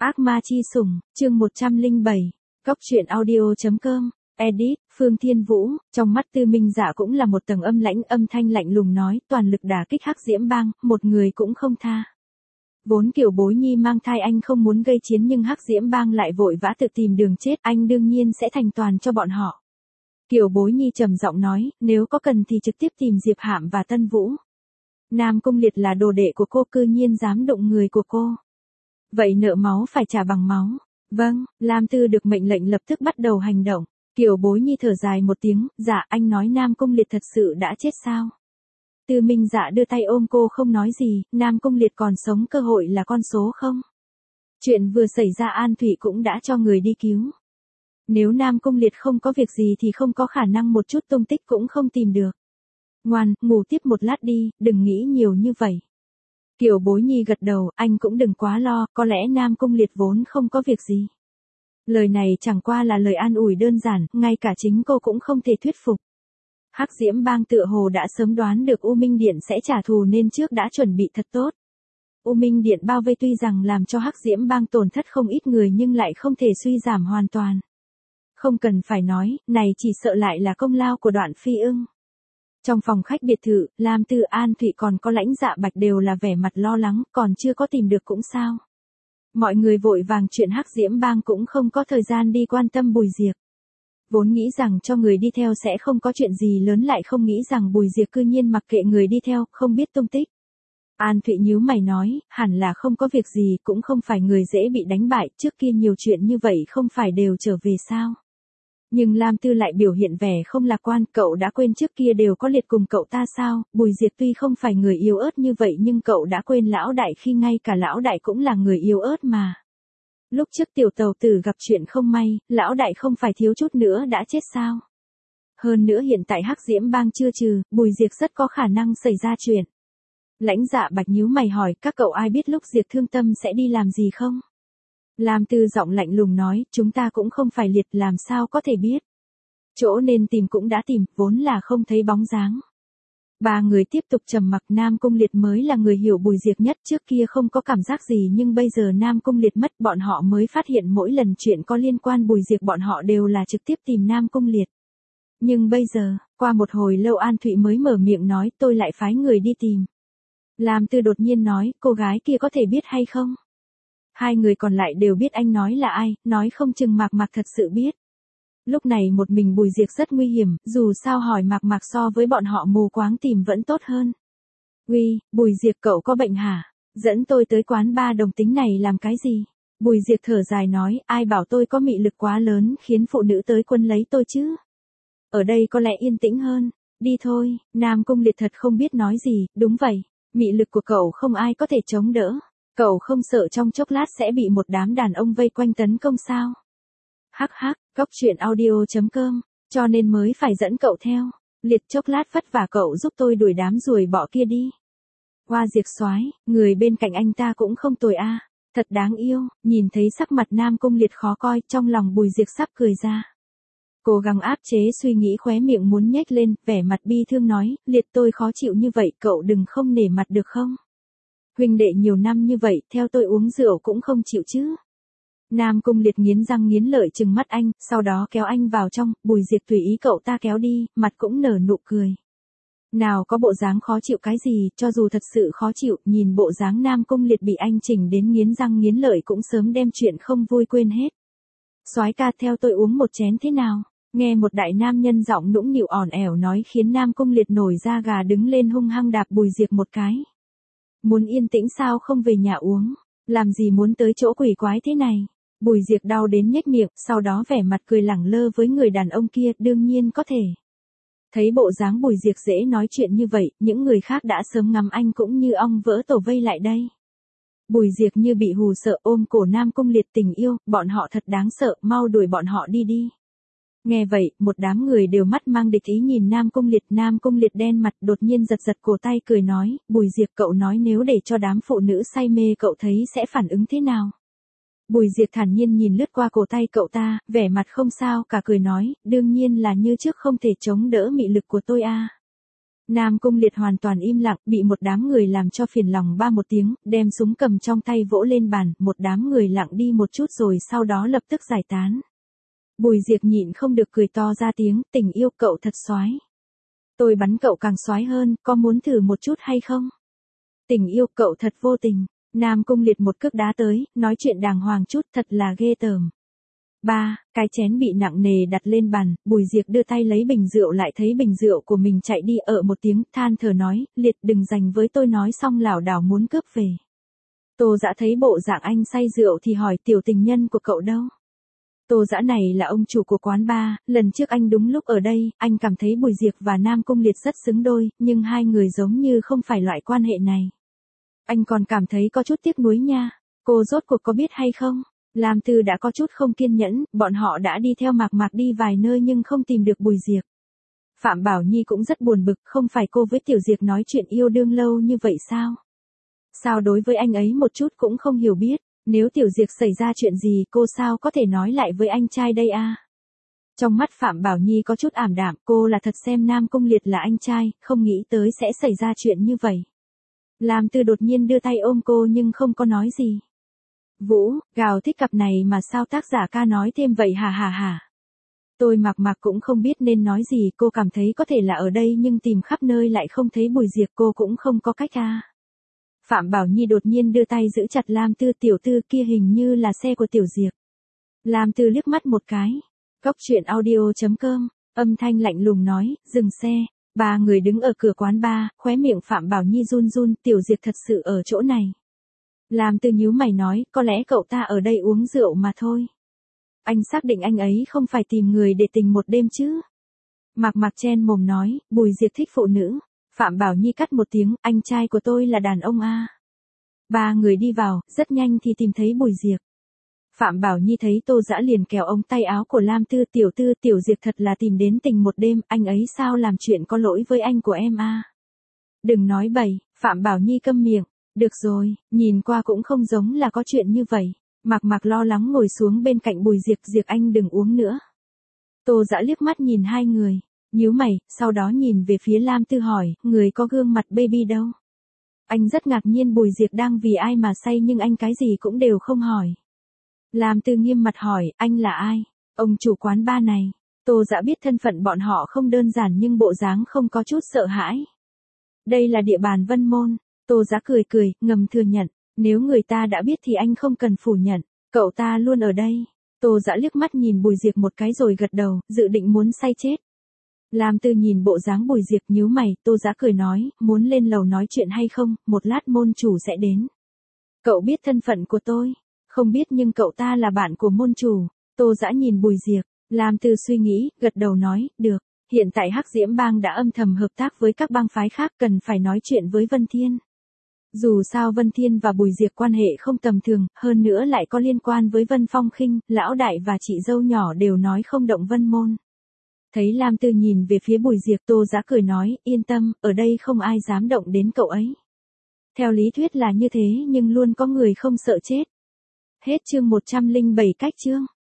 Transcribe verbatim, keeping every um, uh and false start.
Ác ma chi sủng, chương một trăm lẻ bảy, Cóc truyện audio.com, edit, Phương Thiên Vũ, trong mắt Tư Minh Dạ cũng là một tầng âm lãnh, âm thanh lạnh lùng nói, toàn lực đả kích Hắc Diễm Bang, một người cũng không tha. Vốn Kiều Bối Nhi mang thai anh không muốn gây chiến nhưng Hắc Diễm Bang lại vội vã tự tìm đường chết, anh đương nhiên sẽ thành toàn cho bọn họ. Kiều Bối Nhi trầm giọng nói, nếu có cần thì trực tiếp tìm Diệp Hạm và Tân Vũ. Nam Cung Liệt là đồ đệ của cô, cư nhiên dám đụng người của cô. Vậy nợ máu phải trả bằng máu. Vâng, Lam Tư được mệnh lệnh lập tức bắt đầu hành động. Kiều Bối Nhi thở dài một tiếng, dạ anh nói Nam Cung Liệt thật sự đã chết sao? Tư Minh Dạ đưa tay ôm cô không nói gì, Nam Cung Liệt còn sống cơ hội là con số không? Chuyện vừa xảy ra An Thủy cũng đã cho người đi cứu. Nếu Nam Cung Liệt không có việc gì thì không có khả năng một chút tung tích cũng không tìm được. Ngoan, ngủ tiếp một lát đi, đừng nghĩ nhiều như vậy. Kiều Bối Nhi gật đầu, anh cũng đừng quá lo, có lẽ Nam Cung Liệt vốn không có việc gì. Lời này chẳng qua là lời an ủi đơn giản, ngay cả chính cô cũng không thể thuyết phục. Hắc Diễm Bang tựa hồ đã sớm đoán được U Minh Điện sẽ trả thù nên trước đã chuẩn bị thật tốt. U Minh Điện bao vây tuy rằng làm cho Hắc Diễm Bang tổn thất không ít người nhưng lại không thể suy giảm hoàn toàn. Không cần phải nói, này chỉ sợ lại là công lao của Đoạn Phi Ưng. Trong phòng khách biệt thự, Lam Tư, An Thụy còn có Lãnh Dạ Bạch đều là vẻ mặt lo lắng, còn chưa có tìm được cũng sao. Mọi người vội vàng chuyện Hắc Diễm Bang cũng không có thời gian đi quan tâm Bùi Diệp. Vốn nghĩ rằng cho người đi theo sẽ không có chuyện gì lớn, lại không nghĩ rằng Bùi Diệp cư nhiên mặc kệ người đi theo, không biết tung tích. An Thụy nhíu mày nói, hẳn là không có việc gì, cũng không phải người dễ bị đánh bại, trước kia nhiều chuyện như vậy không phải đều trở về sao. Nhưng Lam Tư lại biểu hiện vẻ không lạc quan, cậu đã quên trước kia đều có liệt cùng cậu ta sao? Bùi Diệp tuy không phải người yếu ớt như vậy nhưng cậu đã quên lão đại khi ngay cả lão đại cũng là người yếu ớt mà. Lúc trước tiểu tàu tử gặp chuyện không may, lão đại không phải thiếu chút nữa đã chết sao? Hơn nữa hiện tại Hắc Diễm Bang chưa trừ, Bùi Diệp rất có khả năng xảy ra chuyện. Lãnh Dạ Bạch nhíu mày hỏi, các cậu ai biết lúc Diệp thương tâm sẽ đi làm gì không? Lam Tư giọng lạnh lùng nói, chúng ta cũng không phải liệt, làm sao có thể biết. Chỗ nên tìm cũng đã tìm, vốn là không thấy bóng dáng. Ba người tiếp tục trầm mặc, Nam Cung Liệt mới là người hiểu Bùi Diệp nhất, trước kia không có cảm giác gì nhưng bây giờ Nam Cung Liệt mất, bọn họ mới phát hiện mỗi lần chuyện có liên quan Bùi Diệp bọn họ đều là trực tiếp tìm Nam Cung Liệt. Nhưng bây giờ, qua một hồi lâu An Thụy mới mở miệng nói, tôi lại phái người đi tìm. Lam Tư đột nhiên nói, cô gái kia có thể biết hay không? Hai người còn lại đều biết anh nói là ai, nói không chừng Mạc Mạc thật sự biết. Lúc này một mình Bùi Diệp rất nguy hiểm, dù sao hỏi Mạc Mạc so với bọn họ mù quáng tìm vẫn tốt hơn. Uy, Bùi Diệp cậu có bệnh hả? Dẫn tôi tới quán ba đồng tính này làm cái gì? Bùi Diệp thở dài nói, ai bảo tôi có mị lực quá lớn khiến phụ nữ tới quân lấy tôi chứ? Ở đây có lẽ yên tĩnh hơn, đi thôi. Nam Cung Liệt thật không biết nói gì, đúng vậy, mị lực của cậu không ai có thể chống đỡ. Cậu không sợ trong chốc lát sẽ bị một đám đàn ông vây quanh tấn công sao? Hắc hắc, Cóc truyện audio.com, cho nên mới phải dẫn cậu theo. Liệt chốc lát vất vả cậu giúp tôi đuổi đám ruồi bọ kia đi. Hoa Diệp soái, người bên cạnh anh ta cũng không tồi a, thật đáng yêu. Nhìn thấy sắc mặt Nam Cung Liệt khó coi, trong lòng Bùi Diệp sắp cười ra. Cố gắng áp chế suy nghĩ, khóe miệng muốn nhếch lên, vẻ mặt bi thương nói, Liệt tôi khó chịu như vậy, cậu đừng không nể mặt được không? Huynh đệ nhiều năm như vậy, theo tôi uống rượu cũng không chịu chứ. Nam Cung Liệt nghiến răng nghiến lợi trừng mắt anh, sau đó kéo anh vào trong, Bùi Diệp tùy ý cậu ta kéo đi, mặt cũng nở nụ cười. Nào có bộ dáng khó chịu cái gì, cho dù thật sự khó chịu, nhìn bộ dáng Nam Cung Liệt bị anh chỉnh đến nghiến răng nghiến lợi cũng sớm đem chuyện không vui quên hết. Soái ca theo tôi uống một chén thế nào? Nghe một đại nam nhân giọng nũng nịu ỏn ẻo nói khiến Nam Cung Liệt nổi da gà đứng lên hung hăng đạp Bùi Diệp một cái. Muốn yên tĩnh sao không về nhà uống, làm gì muốn tới chỗ quỷ quái thế này? Bùi Diệp đau đến nhếch miệng, sau đó vẻ mặt cười lẳng lơ với người đàn ông kia, đương nhiên có thể. Thấy bộ dáng Bùi Diệp dễ nói chuyện như vậy, những người khác đã sớm ngắm anh cũng như ong vỡ tổ vây lại đây. Bùi Diệp như bị hù sợ ôm cổ Nam Cung Liệt, tình yêu, bọn họ thật đáng sợ, mau đuổi bọn họ đi đi. Nghe vậy, một đám người đều mắt mang địch ý nhìn Nam Cung Liệt, Nam Cung Liệt đen mặt đột nhiên giật giật cổ tay cười nói, Bùi Diệp cậu nói nếu để cho đám phụ nữ say mê cậu thấy sẽ phản ứng thế nào? Bùi Diệp thản nhiên nhìn lướt qua cổ tay cậu ta, vẻ mặt không sao cả cười nói, đương nhiên là như trước không thể chống đỡ mị lực của tôi a. Nam Cung Liệt hoàn toàn im lặng, bị một đám người làm cho phiền lòng ba một tiếng, đem súng cầm trong tay vỗ lên bàn, một đám người lặng đi một chút rồi sau đó lập tức giải tán. Bùi Diệp nhịn không được cười to ra tiếng, tình yêu cậu thật soái. Tôi bắn cậu càng soái hơn, có muốn thử một chút hay không? Tình yêu cậu thật vô tình. Nam Cung Liệt một cước đá tới, nói chuyện đàng hoàng chút, thật là ghê tởm. Ba, cái chén bị nặng nề đặt lên bàn, Bùi Diệp đưa tay lấy bình rượu lại thấy bình rượu của mình chạy đi ở một tiếng, than thở nói, Liệt đừng giành với tôi, nói xong lảo đảo muốn cướp về. Tô Dã thấy bộ dạng anh say rượu thì hỏi, tiểu tình nhân của cậu đâu? Tô Dã này là ông chủ của quán bar, lần trước anh đúng lúc ở đây, anh cảm thấy Bùi Diệp và Nam Cung Liệt rất xứng đôi, nhưng hai người giống như không phải loại quan hệ này. Anh còn cảm thấy có chút tiếc nuối nha, cô rốt cuộc có biết hay không? Lam Tư đã có chút không kiên nhẫn, bọn họ đã đi theo Mạc Mạc đi vài nơi nhưng không tìm được Bùi Diệp. Phạm Bảo Nhi cũng rất buồn bực, không phải cô với Tiểu Diệp nói chuyện yêu đương lâu như vậy sao? Sao đối với anh ấy một chút cũng không hiểu biết, nếu Tiểu Diệp xảy ra chuyện gì cô sao có thể nói lại với anh trai đây a? Trong mắt Phạm Bảo Nhi có chút ảm đạm, cô là thật xem Nam Cung Liệt là anh trai, không nghĩ tới sẽ xảy ra chuyện như vậy. Lam Tư đột nhiên đưa tay ôm cô nhưng không có nói gì. Vũ, gào thích cặp này mà sao tác giả ca nói thêm vậy hả hả hả. Tôi Mạc Mạc cũng không biết nên nói gì, cô cảm thấy có thể là ở đây nhưng tìm khắp nơi lại không thấy Bùi Diệp, cô cũng không có cách a. Phạm Bảo Nhi đột nhiên đưa tay giữ chặt Lam Tư, tiểu tư kia hình như là xe của Tiểu Diệp. Lam Tư liếc mắt một cái. Góc truyện audio chấm com, âm thanh lạnh lùng nói, dừng xe. Ba người đứng ở cửa quán bar, khóe miệng Phạm Bảo Nhi run run, Tiểu Diệp thật sự ở chỗ này. Lam Tư nhíu mày nói, có lẽ cậu ta ở đây uống rượu mà thôi. Anh xác định anh ấy không phải tìm người để tình một đêm chứ? Mạc Mạc chen mồm nói, Bùi Diệp thích phụ nữ. Phạm Bảo Nhi cắt một tiếng, anh trai của tôi là đàn ông a. Ba người đi vào, rất nhanh thì tìm thấy Bùi Diệp. Phạm Bảo Nhi thấy Tô Dã liền kéo ống tay áo của Lam Tư, tiểu tư, Tiểu Diệp thật là tìm đến tình một đêm, anh ấy sao làm chuyện có lỗi với anh của em a? Đừng nói bậy, Phạm Bảo Nhi câm miệng. Được rồi, nhìn qua cũng không giống là có chuyện như vậy. Mạc Mạc lo lắng ngồi xuống bên cạnh Bùi Diệp, Diệp anh đừng uống nữa. Tô Dã liếc mắt nhìn hai người, nhíu mày, sau đó nhìn về phía Lam Tư hỏi, người có gương mặt baby đâu? Anh rất ngạc nhiên Bùi Diệp đang vì ai mà say nhưng anh cái gì cũng đều không hỏi. Lam Tư nghiêm mặt hỏi, anh là ai? Ông chủ quán bar này. Tô Dã biết thân phận bọn họ không đơn giản nhưng bộ dáng không có chút sợ hãi. Đây là địa bàn Vân Môn. Tô Dã cười cười, ngầm thừa nhận, nếu người ta đã biết thì anh không cần phủ nhận, cậu ta luôn ở đây. Tô Dã liếc mắt nhìn Bùi Diệp một cái rồi gật đầu, dự định muốn say chết. Lam Tư nhìn bộ dáng Bùi Diệp nhíu mày, Tô Dã cười nói, muốn lên lầu nói chuyện hay không, một lát môn chủ sẽ đến. Cậu biết thân phận của tôi? Không biết nhưng cậu ta là bạn của môn chủ. Tô Dã nhìn Bùi Diệp, Lam Tư suy nghĩ, gật đầu nói, được. Hiện tại Hắc Diễm Bang đã âm thầm hợp tác với các bang phái khác, cần phải nói chuyện với Vân Thiên. Dù sao Vân Thiên và Bùi Diệp quan hệ không tầm thường, hơn nữa lại có liên quan với Vân Phong Khinh, lão đại và chị dâu nhỏ đều nói không động Vân Môn. Thấy Lam Tư nhìn về phía Bùi Diệp, Tô Dã cười nói, yên tâm, ở đây không ai dám động đến cậu ấy. Theo lý thuyết là như thế nhưng luôn có người không sợ chết. Hết chương một trăm lẻ bảy cách chương.